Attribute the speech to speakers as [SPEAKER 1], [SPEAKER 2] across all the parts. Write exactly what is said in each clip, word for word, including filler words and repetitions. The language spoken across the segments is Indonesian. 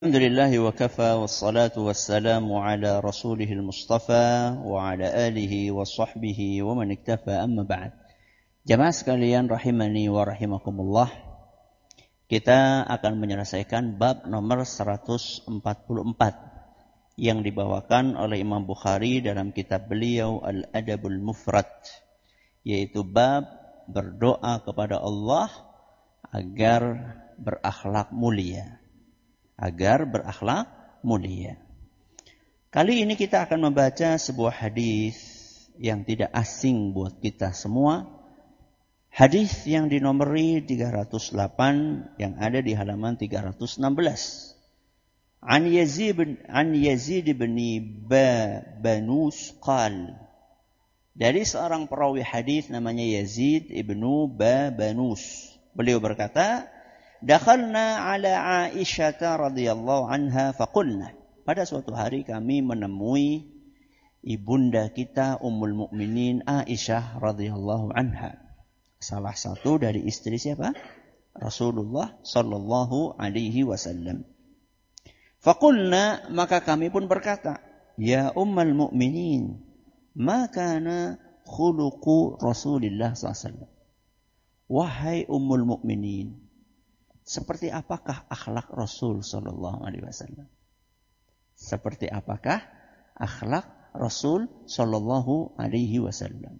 [SPEAKER 1] Alhamdulillahi wa kafa wassalatu wassalamu ala rasulihil mustafa wa ala alihi wa sahbihi wa man iktafa amma ba'd. Jamaah sekalian rahimani wa rahimakumullah. Kita akan menyelesaikan bab nomor seratus empat puluh empat yang dibawakan oleh Imam Bukhari dalam kitab beliau Al-Adabul Mufrad, yaitu bab berdoa kepada Allah agar berakhlak mulia. agar berakhlak mulia. Kali ini kita akan membaca sebuah hadis yang tidak asing buat kita semua. Hadis yang dinomori tiga ratus delapan yang ada di halaman tiga ratus enam belas. An Yazid bin An Yazid bin Banus qal. Dari seorang perawi hadis namanya Yazid ibnu Banus. Beliau berkata, dakhalna ala Aisyah radhiyallahu anha faqulna. Pada suatu hari kami menemui ibunda kita Ummul Mukminin Aisyah radhiyallahu anha. Salah satu dari istri siapa? Rasulullah sallallahu alaihi wasallam. Faqulna, maka kami pun berkata, ya Ummul Mukminin, ma kana khuluqu Rasulillah sallallahu alaihi wasallam. Wahai Ummul Mukminin, seperti apakah akhlak Rasul sallallahu alaihi wasallam? Seperti apakah akhlak Rasul sallallahu alaihi wasallam?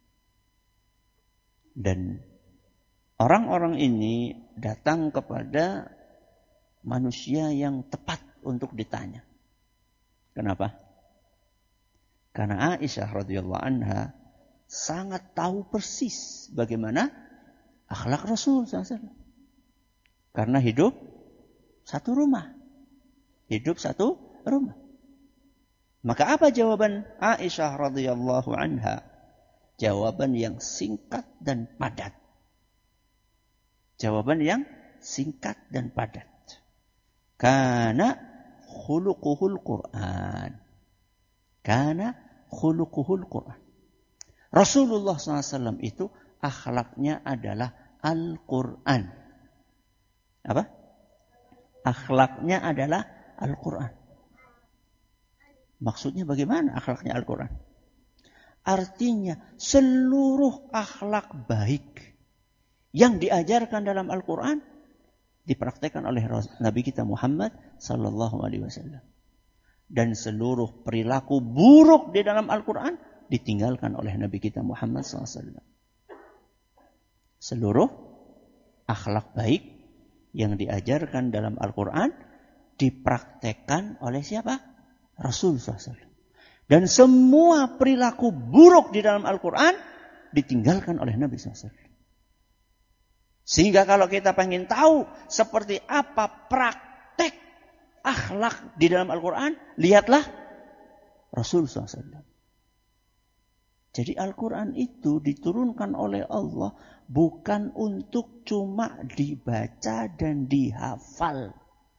[SPEAKER 1] Dan orang-orang ini datang kepada manusia yang tepat untuk ditanya. Kenapa? Karena Aisyah radhiyallahu anha sangat tahu persis bagaimana akhlak Rasul sallallahu alaihi wasallam. Karena hidup satu rumah. Hidup satu rumah. Maka apa jawaban Aisyah radhiyallahu anha? Jawaban yang singkat dan padat. Jawaban yang singkat dan padat. Kana khuluquhul Qur'an. Kana khuluquhul Qur'an. Rasulullah sallallahu alaihi wasallam itu akhlaknya adalah Al-Qur'an. Apa? Akhlaknya adalah Al-Quran. Maksudnya bagaimana akhlaknya Al-Quran? Artinya seluruh akhlak baik yang diajarkan dalam Al-Quran dipraktekkan oleh Nabi kita Muhammad sallallahu alaihi wasallam. Dan seluruh perilaku buruk di dalam Al-Quran ditinggalkan oleh Nabi kita Muhammad sallallahu alaihi wasallam. Seluruh akhlak baik yang diajarkan dalam Al-Quran dipraktekkan oleh siapa? Rasul sallallahu alaihi wasallam. Dan semua perilaku buruk di dalam Al-Quran ditinggalkan oleh Nabi sallallahu alaihi wasallam. Sehingga kalau kita pengen tahu seperti apa praktek akhlak di dalam Al-Quran, lihatlah Rasul sallallahu alaihi wasallam. Jadi Al-Quran itu diturunkan oleh Allah bukan untuk cuma dibaca dan dihafal.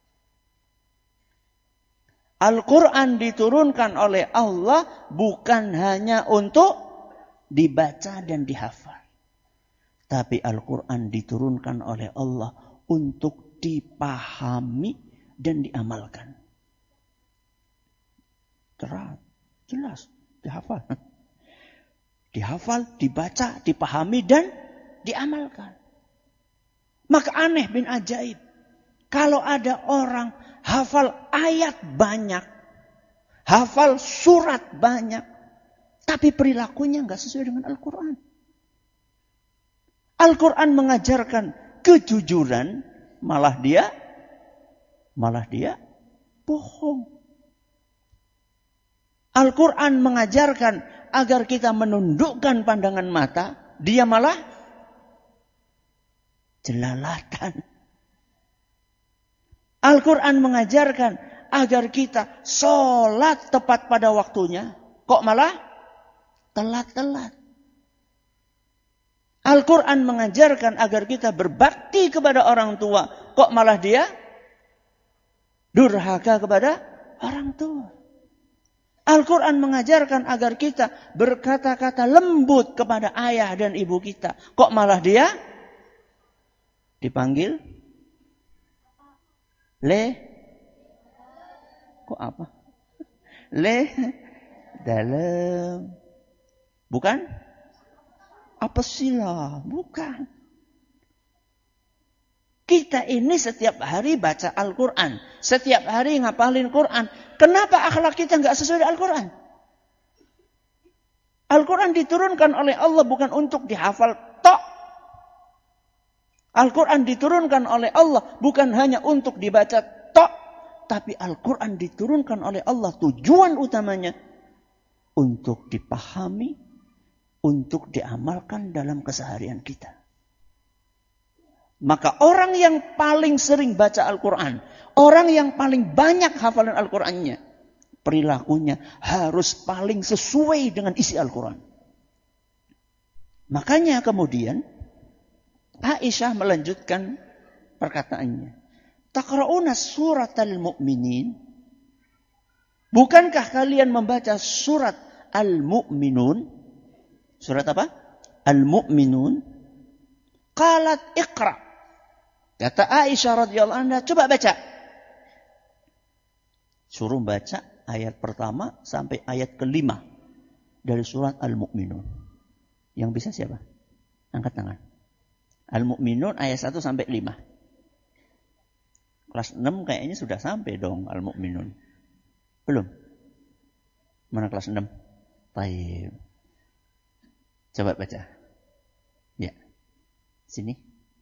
[SPEAKER 1] Al-Quran diturunkan oleh Allah bukan hanya untuk dibaca dan dihafal. Tapi Al-Quran diturunkan oleh Allah untuk dipahami dan diamalkan. Jelas, jelas, dihafal. Dihafal, dibaca, dipahami, dan diamalkan. Maka aneh bin ajaib. Kalau ada orang hafal ayat banyak. Hafal surat banyak. Tapi perilakunya nggak sesuai dengan Al-Quran. Al-Quran mengajarkan kejujuran. Malah dia, malah dia bohong. Al-Quran mengajarkan agar kita menundukkan pandangan mata, dia malah jelalatan. Al-Quran mengajarkan agar kita sholat tepat pada waktunya, kok malah telat-telat. Al-Quran mengajarkan agar kita berbakti kepada orang tua, kok malah dia durhaka kepada orang tua. Al-Quran mengajarkan agar kita berkata-kata lembut kepada ayah dan ibu kita. Kok malah dia dipanggil le Kok apa? Le dalam. Bukan? Apa sila? Bukan. Kita ini setiap hari baca Al-Quran. Setiap hari ngapalin Quran. Kenapa akhlak kita nggak sesuai dengan Al-Quran? Al-Quran diturunkan oleh Allah bukan untuk dihafal tok. Al-Quran diturunkan oleh Allah bukan hanya untuk dibaca tok. Tapi Al-Quran diturunkan oleh Allah tujuan utamanya untuk dipahami, untuk diamalkan dalam keseharian kita. Maka orang yang paling sering baca Al-Quran, orang yang paling banyak hafalan Al-Qurannya, perilakunya harus paling sesuai dengan isi Al-Quran. Makanya kemudian Aisyah melanjutkan perkataannya. Taqra'una surat al-mu'minin. Bukankah kalian membaca surat al-mu'minun? Surat apa? Al-mu'minun. Qalat iqra'. Kata Aisyah radhiyallahu anha, coba baca. Suruh baca ayat pertama sampai ayat kelima dari surat Al-Mu'minun. Yang bisa siapa? Angkat tangan. Al-Mu'minun ayat satu sampai lima. Kelas enam kayaknya sudah sampai dong Al-Mu'minun. Belum? Mana kelas enam? Baik. Coba baca. Ya. Sini.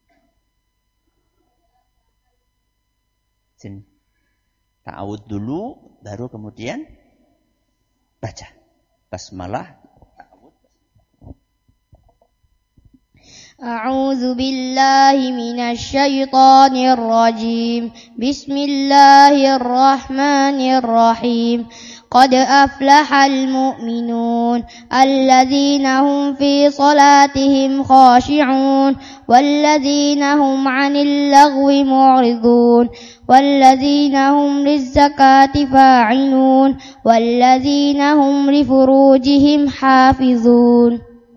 [SPEAKER 1] Sini. Ta'awud dulu, baru kemudian baca. Basmalah.
[SPEAKER 2] أعوذ بالله من الشيطان الرجيم بسم الله الرحمن الرحيم قد أفلح المؤمنون الذين هم في صلاتهم خاشعون والذين هم عن اللغو معرضون والذين هم للزكاة فاعلون والذين هم لفروجهم حافظون.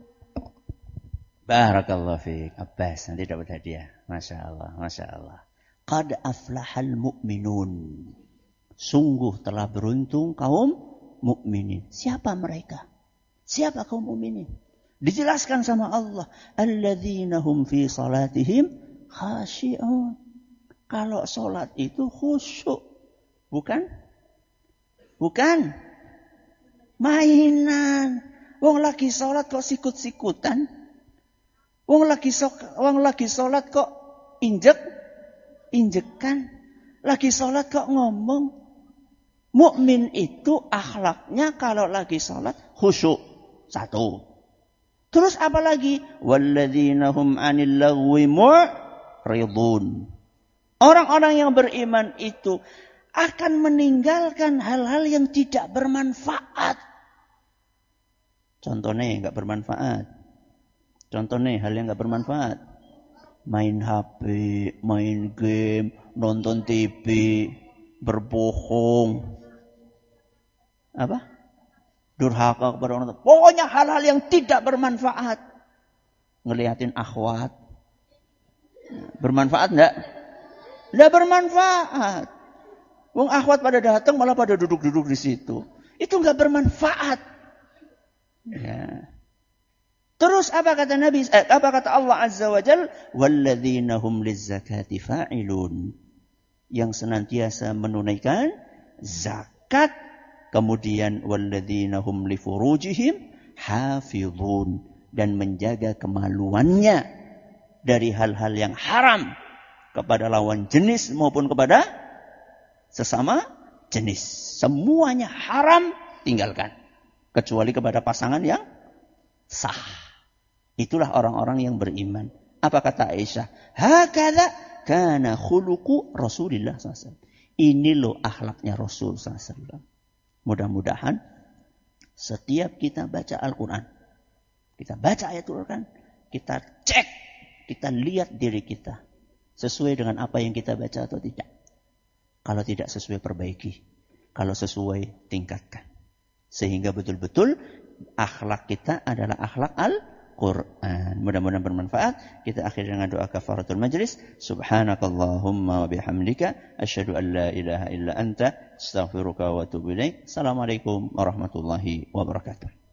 [SPEAKER 1] Barakallahu fiik. Abbas nanti dapat hadiah. Masya Allah, Masya Allah. Qad aflahal mu'minun. Sungguh telah beruntung kaum mukminin. Siapa mereka? Siapa kaum mukminin? Dijelaskan sama Allah. Alladzina hum fi salatihim khashi'un. Kalau salat itu khusyuk. Bukan? Bukan? Mainan. Wong lagi salat kok sikut-sikutan? Wong lagi sok, wong lagi salat kok injek, injekan. Lagi salat kok ngomong. Mukmin itu akhlaknya kalau lagi salat khusyuk. Satu. Terus apa lagi? Walladzina hum 'anil lagwi mu'ridun. Orang-orang yang beriman itu akan meninggalkan hal-hal yang tidak bermanfaat. Contohnya enggak bermanfaat. Contohnya hal yang enggak bermanfaat. Main H P, main game, nonton T V, berbohong. Apa? Durhaka kepada orang tua. Pokoknya hal-hal yang tidak bermanfaat. Ngeliatin akhwat. Bermanfaat enggak? Enggak bermanfaat. Wong akhwat pada datang malah pada duduk-duduk di situ. Itu enggak bermanfaat. Ya. Terus apa kata Nabi? Eh, apa kata Allah Azza wa Jalla? Walladzina hum lizzakati fa'ilun. Yang senantiasa menunaikan zakat. Kemudian walladzina hum li furujihim hafizun. Dan menjaga kemaluannya dari hal-hal yang haram kepada lawan jenis maupun kepada sesama jenis. Semuanya haram tinggalkan. Kecuali kepada pasangan yang sah. Itulah orang-orang yang beriman. Apa kata Aisyah? Hakadha kana khuluqu Rasulillah sallallahu alaihi wasallam. Ini loh akhlaknya Rasul sallallahu alaihi wasallam. Mudah-mudahan setiap kita baca Al-Quran, kita baca ayat Al-Quran, kita cek, kita lihat diri kita. Sesuai dengan apa yang kita baca atau tidak. Kalau tidak sesuai, perbaiki. Kalau sesuai, tingkatkan. Sehingga betul-betul akhlak kita adalah akhlak al Quran. Mudah-mudahan bermanfaat. Kita akhiri dengan doa kafaratul majlis. Subhanakallahumma wa bihamdika asyhadu an la ilaha illa anta astaghfiruka wa atubu ilaik. Assalamualaikum warahmatullahi wabarakatuh.